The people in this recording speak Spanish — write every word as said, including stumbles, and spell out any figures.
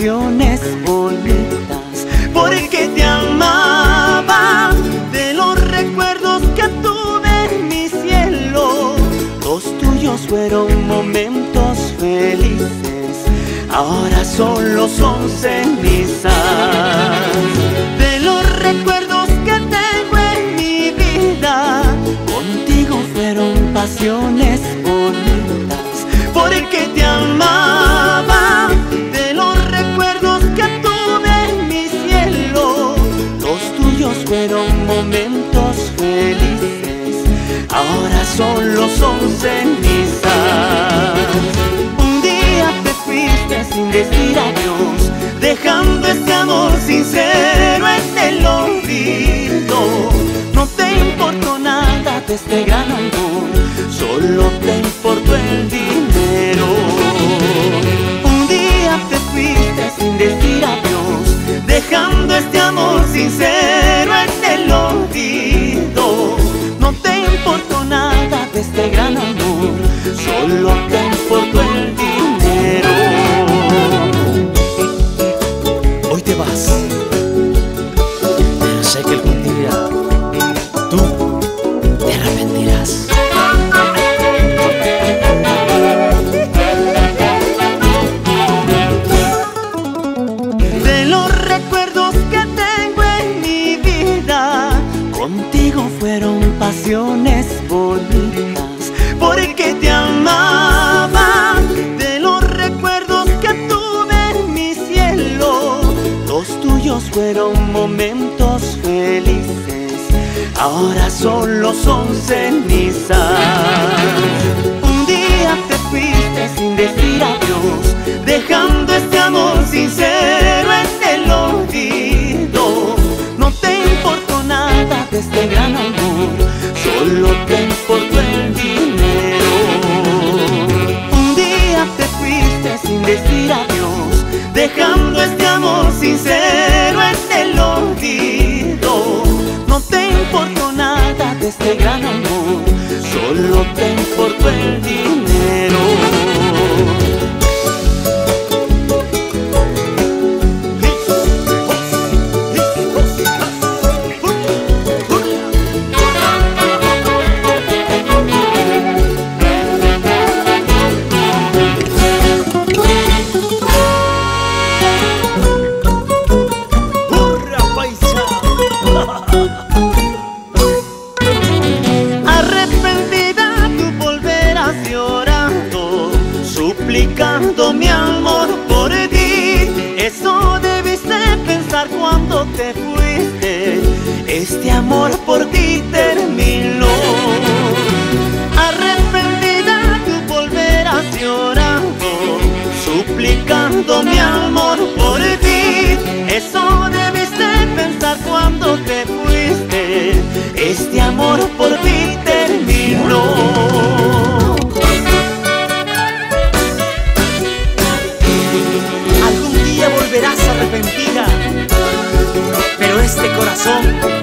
pasiones bonitas, porque te amaba. De los recuerdos que tuve en mi cielo, los tuyos fueron momentos felices, ahora solo son cenizas. De los recuerdos que tengo en mi vida, contigo fueron pasiones bonitas, porque te amaba. De los recuerdos que tuve en mi cielo, los tuyos fueron momentos felices, ahora solo son cenizas. Un día te fuiste sin decir adiós, dejando este amor sincero en el olvido. No te importó nada de este gran amor, solo te importó el dinero. Un día te fuiste sin decir adiós, dejando este amor sincero en el olvido. No te importó nada de este gran amor, solo te importó el dinero. Hoy te vas, pero sé que algún día tú te arrepentirás. De los recuerdos que tengo en mi vida, contigo fueron pasiones bonitas, porque te amaba. De los recuerdos que tuve en mi cielo, los tuyos fueron momentos felices, ahora solo son cenizas. Un día te fuiste sin decir adiós, dejando este amor sincero en el olvido. No te importó nada de este gran amor, solo te importó el dinero. Un día te fuiste sin decir adiós, dejando este amor sincero en el olvido. No te importó nada de este gran amor, solo te importó el dinero. Arrepentida tú volverás llorando, suplicando mi amor por ti. Eso debiste pensar cuando te fuiste, este amor por ti terminó. Arrepentida tú volverás llorando, suplicando mi amor por ti. Eso debiste pensar cuando te fuiste, este amor por ti terminó. Algún día volverás arrepentida, pero este corazón